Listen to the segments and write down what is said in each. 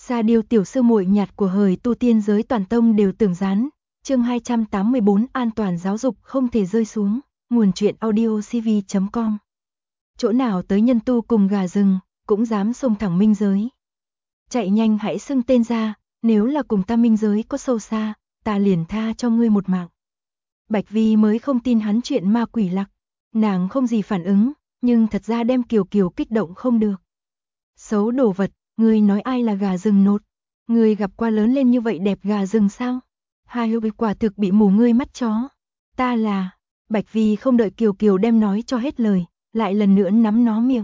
Sa Điêu tiểu sư muội nhạt của hời tu tiên giới toàn tông đều tưởng gián. Chương 284 an toàn giáo dục không thể rơi xuống. Nguồn truyện audio cv.com. Chỗ nào tới nhân tu cùng gà rừng, cũng dám xông thẳng minh giới. Chạy nhanh hãy xưng tên ra, nếu là cùng ta minh giới có sâu xa, ta liền tha cho ngươi một mạng. Bạch Vi mới không tin hắn chuyện ma quỷ lặc, nàng không gì phản ứng, nhưng thật ra đem Kiều Kiều kích động không được. Xấu đồ vật, ngươi nói ai là gà rừng nột? Ngươi gặp qua lớn lên như vậy đẹp gà rừng sao? Hai hữu quả thực bị mù ngươi mắt chó. Ta là... Bạch Vi không đợi Kiều Kiều đem nói cho hết lời, lại lần nữa nắm nó miệng.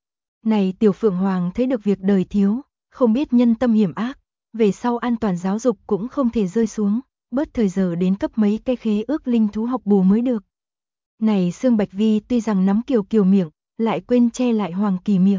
Này tiểu Phượng Hoàng thấy được việc đời thiếu, không biết nhân tâm hiểm ác, về sau an toàn giáo dục cũng không thể rơi xuống, bớt thời giờ đến cấp mấy cái khế ước linh thú học bù mới được. Này Sương Bạch Vi tuy rằng nắm Kiều Kiều miệng, lại quên che lại Hoàng Kỳ miệng.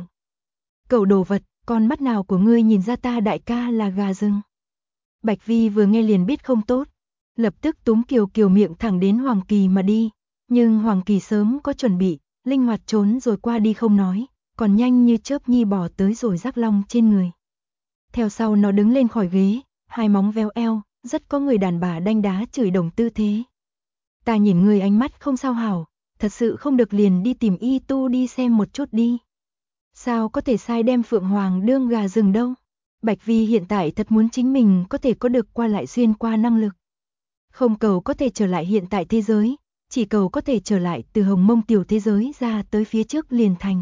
Cậu đồ vật, con mắt nào của ngươi nhìn ra ta đại ca là gà rừng? Bạch Vi vừa nghe liền biết không tốt, lập tức túm Kiều Kiều miệng thẳng đến Hoàng Kỳ mà đi, nhưng Hoàng Kỳ sớm có chuẩn bị, linh hoạt trốn rồi qua đi không nói, còn nhanh như chớp nhi bỏ tới rồi rắc long trên người. Theo sau nó đứng lên khỏi ghế, hai móng véo eo, rất có người đàn bà đanh đá chửi đồng tư thế. Ta nhìn người ánh mắt không sao hảo, thật sự không được liền đi tìm y tu đi xem một chút đi. Sao có thể sai đem Phượng Hoàng đương gà rừng đâu? Bạch Vi hiện tại thật muốn chính mình có thể có được qua lại xuyên qua năng lực. Không cầu có thể trở lại hiện tại thế giới, chỉ cầu có thể trở lại từ Hồng Mông tiểu thế giới ra tới phía trước liền thành.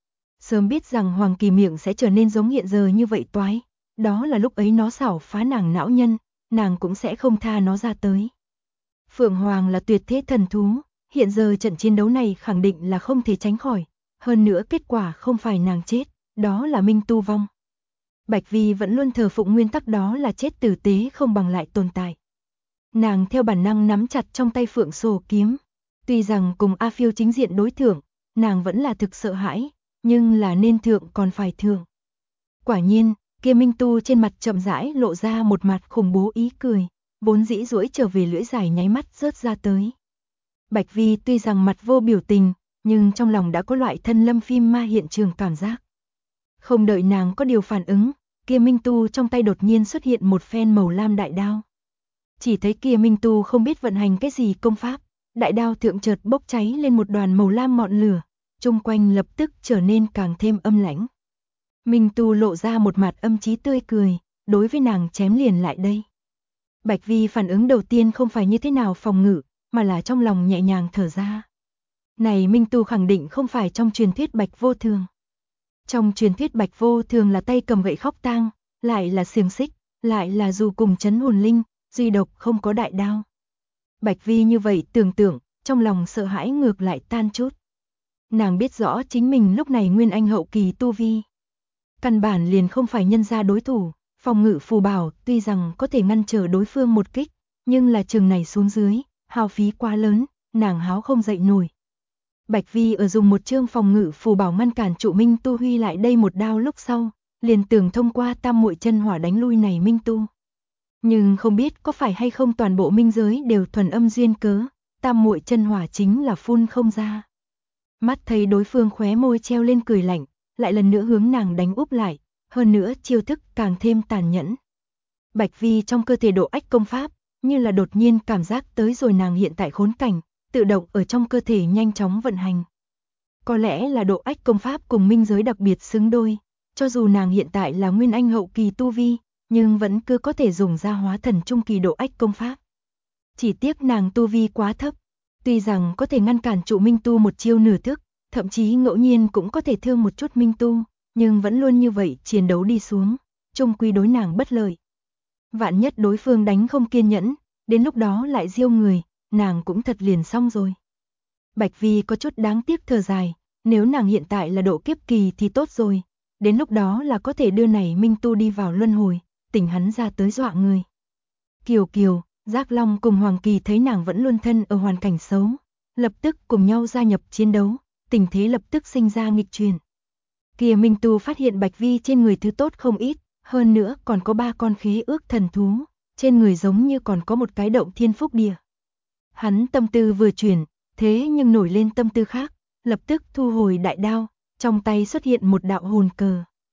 Sớm biết rằng Hoàng Kỳ miệng sẽ trở nên giống hiện giờ như vậy toái, đó là lúc ấy nó xảo phá nàng não nhân, nàng cũng sẽ không tha nó ra tới. Phượng Hoàng là tuyệt thế thần thú, hiện giờ trận chiến đấu này khẳng định là không thể tránh khỏi, hơn nữa kết quả không phải nàng chết, đó là Minh tu vong. Bạch Vi vẫn luôn thờ phụng nguyên tắc đó là chết tử tế không bằng lại tồn tại. Nàng theo bản năng nắm chặt trong tay Phượng Sổ kiếm, tuy rằng cùng A Phiêu chính diện đối thượng, nàng vẫn là thực sợ hãi, nhưng là nên thượng còn phải thượng. Quả nhiên, kia Minh tu trên mặt chậm rãi lộ ra một mặt khủng bố ý cười, vốn dĩ duỗi trở về lưỡi dài nháy mắt rớt ra tới. Bạch Vi tuy rằng mặt vô biểu tình, nhưng trong lòng đã có loại thân lâm phim ma hiện trường cảm giác. Không đợi nàng có điều phản ứng, kia Minh tu trong tay đột nhiên xuất hiện một phen màu lam đại đao. Chỉ thấy kia Minh tu không biết vận hành cái gì công pháp, đại đao thượng chợt bốc cháy lên một đoàn màu lam ngọn lửa, chung quanh lập tức trở nên càng thêm âm lãnh. Minh tu lộ ra một mặt âm chí tươi cười, đối với nàng chém liền lại đây. Bạch Vi phản ứng đầu tiên không phải như thế nào phòng ngự, mà là trong lòng nhẹ nhàng thở ra. Này Minh tu khẳng định không phải trong truyền thuyết Bạch Vô Thường. Trong truyền thuyết Bạch Vô Thường là tay cầm gậy khóc tang, lại là xiềng xích, lại là dù cùng chấn hồn linh, duy độc không có đại đao. Bạch Vi như vậy tưởng tượng, trong lòng sợ hãi ngược lại tan chút. Nàng biết rõ chính mình lúc này nguyên anh hậu kỳ tu vi. Căn bản liền không phải nhân gia đối thủ, phòng ngự phù bảo tuy rằng có thể ngăn trở đối phương một kích, nhưng là chừng này xuống dưới, hao phí quá lớn, nàng háo không dậy nổi. Bạch Vi ở dùng một chương phòng ngự phù bảo ngăn cản trụ Minh tu huy lại đây một đao lúc sau, liền tưởng thông qua tam muội chân hỏa đánh lui này Minh tu. Nhưng không biết có phải hay không toàn bộ minh giới đều thuần âm duyên cớ, tam muội chân hỏa chính là phun không ra. Mắt thấy đối phương khóe môi treo lên cười lạnh, lại lần nữa hướng nàng đánh úp lại, hơn nữa chiêu thức càng thêm tàn nhẫn. Bạch Vi trong cơ thể độ ách công pháp, như là đột nhiên cảm giác tới rồi nàng hiện tại khốn cảnh, tự động ở trong cơ thể nhanh chóng vận hành. Có lẽ là độ ách công pháp cùng minh giới đặc biệt xứng đôi, cho dù nàng hiện tại là nguyên anh hậu kỳ tu vi, nhưng vẫn cứ có thể dùng ra hóa thần trung kỳ độ ách công pháp. Chỉ tiếc nàng tu vi quá thấp, tuy rằng có thể ngăn cản trụ Minh tu một chiêu nửa thức, thậm chí ngẫu nhiên cũng có thể thương một chút Minh tu, nhưng vẫn luôn như vậy chiến đấu đi xuống, chung quy đối nàng bất lợi. Vạn nhất đối phương đánh không kiên nhẫn, đến lúc đó lại giêu người, nàng cũng thật liền xong rồi. Bạch Vi có chút đáng tiếc thở dài, nếu nàng hiện tại là độ kiếp kỳ thì tốt rồi, đến lúc đó là có thể đưa này Minh tu đi vào luân hồi, tỉnh hắn ra tới dọa người. Kiều Kiều, Giác Long cùng Hoàng Kỳ thấy nàng vẫn luôn thân ở hoàn cảnh xấu, lập tức cùng nhau gia nhập chiến đấu, tình thế lập tức sinh ra nghịch chuyển. Kia Minh tu phát hiện Bạch Vi trên người thứ tốt không ít, hơn nữa còn có 3 con khế ước thần thú, trên người giống như còn có một cái động thiên phúc địa. Hắn tâm tư vừa chuyển, thế nhưng nổi lên tâm tư khác, lập tức thu hồi đại đao, trong tay xuất hiện một đạo hồn cờ.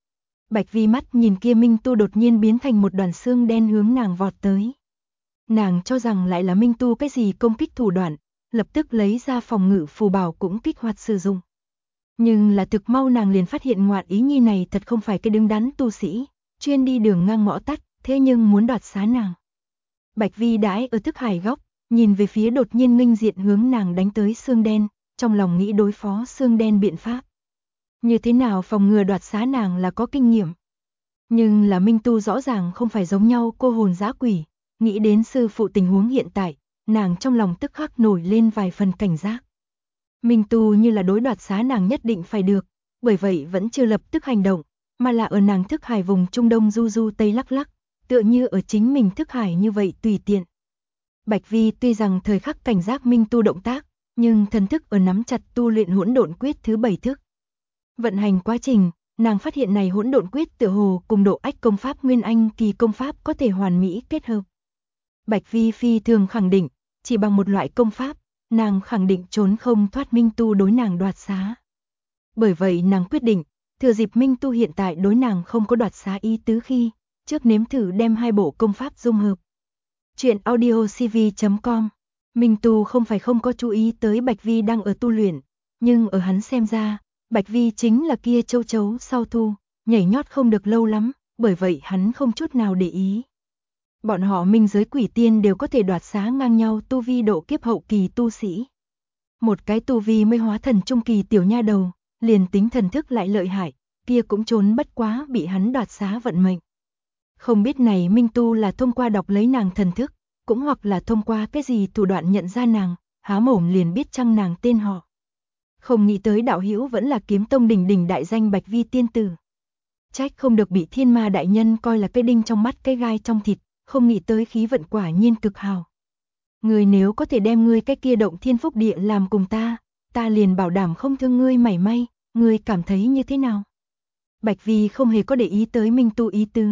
Bạch Vi mắt nhìn kia Minh Tu đột nhiên biến thành một đoàn xương đen hướng nàng vọt tới. Nàng cho rằng lại là Minh Tu cái gì công kích thủ đoạn, lập tức lấy ra phòng ngự phù bảo cũng kích hoạt sử dụng. Nhưng là thực mau nàng liền phát hiện ngoạn ý nhi này thật không phải cái đứng đắn tu sĩ, chuyên đi đường ngang ngõ tắt, thế nhưng muốn đoạt xá nàng. Bạch Vi đãi ở thức hải góc, nhìn về phía đột nhiên nghênh diện hướng nàng đánh tới xương đen, trong lòng nghĩ đối phó xương đen biện pháp. Như thế nào phòng ngừa đoạt xá nàng là có kinh nghiệm. Nhưng là Minh Tu rõ ràng không phải giống nhau cô hồn dã quỷ, nghĩ đến sư phụ tình huống hiện tại, nàng trong lòng tức khắc nổi lên vài phần cảnh giác. Minh Tu như là đối đoạt xá nàng nhất định phải được, bởi vậy vẫn chưa lập tức hành động, mà là ở nàng thức hải vùng Trung Đông du du tây lắc lắc, tựa như ở chính mình thức hải như vậy tùy tiện. Bạch Vi tuy rằng thời khắc cảnh giác Minh Tu động tác, nhưng thần thức ở nắm chặt tu luyện hỗn độn quyết thứ 7 thức. Vận hành quá trình, nàng phát hiện này hỗn độn quyết tựa hồ cùng độ ách công pháp Nguyên Anh kỳ công pháp có thể hoàn mỹ kết hợp. Bạch Vi phi thường khẳng định, chỉ bằng một loại công pháp, nàng khẳng định trốn không thoát Minh Tu đối nàng đoạt xá. Bởi vậy nàng quyết định, thừa dịp Minh Tu hiện tại đối nàng không có đoạt xá ý tứ khi, trước nếm thử đem hai bộ công pháp dung hợp. Chuyện audiocv.com. Minh Tu không phải không có chú ý tới Bạch Vi đang ở tu luyện, nhưng ở hắn xem ra, Bạch Vi chính là kia châu chấu sau thu, nhảy nhót không được lâu lắm, bởi vậy hắn không chút nào để ý. Bọn họ minh giới quỷ tiên đều có thể đoạt xá ngang nhau tu vi độ kiếp hậu kỳ tu sĩ. Một cái tu vi mới hóa thần trung kỳ tiểu nha đầu, liền tính thần thức lại lợi hại, kia cũng trốn bất quá bị hắn đoạt xá vận mệnh. Không biết này Minh Tu là thông qua đọc lấy nàng thần thức, cũng hoặc là thông qua cái gì thủ đoạn nhận ra nàng, há mồm liền biết chăng nàng tên họ. Không nghĩ tới đạo hữu vẫn là kiếm tông đỉnh đỉnh đại danh Bạch Vi tiên tử. Trách không được bị thiên ma đại nhân coi là cái đinh trong mắt cái gai trong thịt, không nghĩ tới khí vận quả nhiên cực hào. Người nếu có thể đem ngươi cái kia động thiên phúc địa làm cùng ta liền bảo đảm không thương ngươi mảy may, ngươi cảm thấy như thế nào? Bạch Vi không hề có để ý tới Minh Tu ý tứ.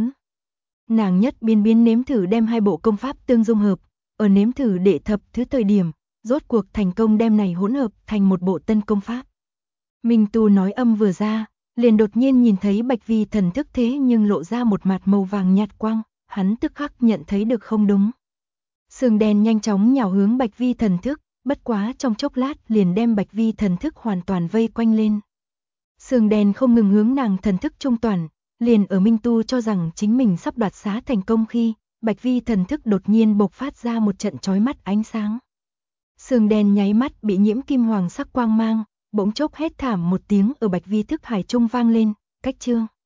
Nàng nhất biến nếm thử đem hai bộ công pháp tương dung hợp, ở nếm thử đệ thập thứ thời điểm, rốt cuộc thành công đem này hỗn hợp thành một bộ tân công pháp. Minh Tu nói âm vừa ra, liền đột nhiên nhìn thấy Bạch Vi thần thức thế nhưng lộ ra một mặt màu vàng nhạt quang, hắn tức khắc nhận thấy được không đúng. Sương đen nhanh chóng nhào hướng Bạch Vi thần thức, bất quá trong chốc lát liền đem Bạch Vi thần thức hoàn toàn vây quanh lên. Sương đen không ngừng hướng nàng thần thức trung toàn, liền ở Minh Tu cho rằng chính mình sắp đoạt xá thành công khi, Bạch Vi thần thức đột nhiên bộc phát ra một trận chói mắt ánh sáng. Sương đen nháy mắt bị nhiễm kim hoàng sắc quang mang, bỗng chốc hét thảm một tiếng ở Bạch Vi thức hải trung vang lên, cách chương.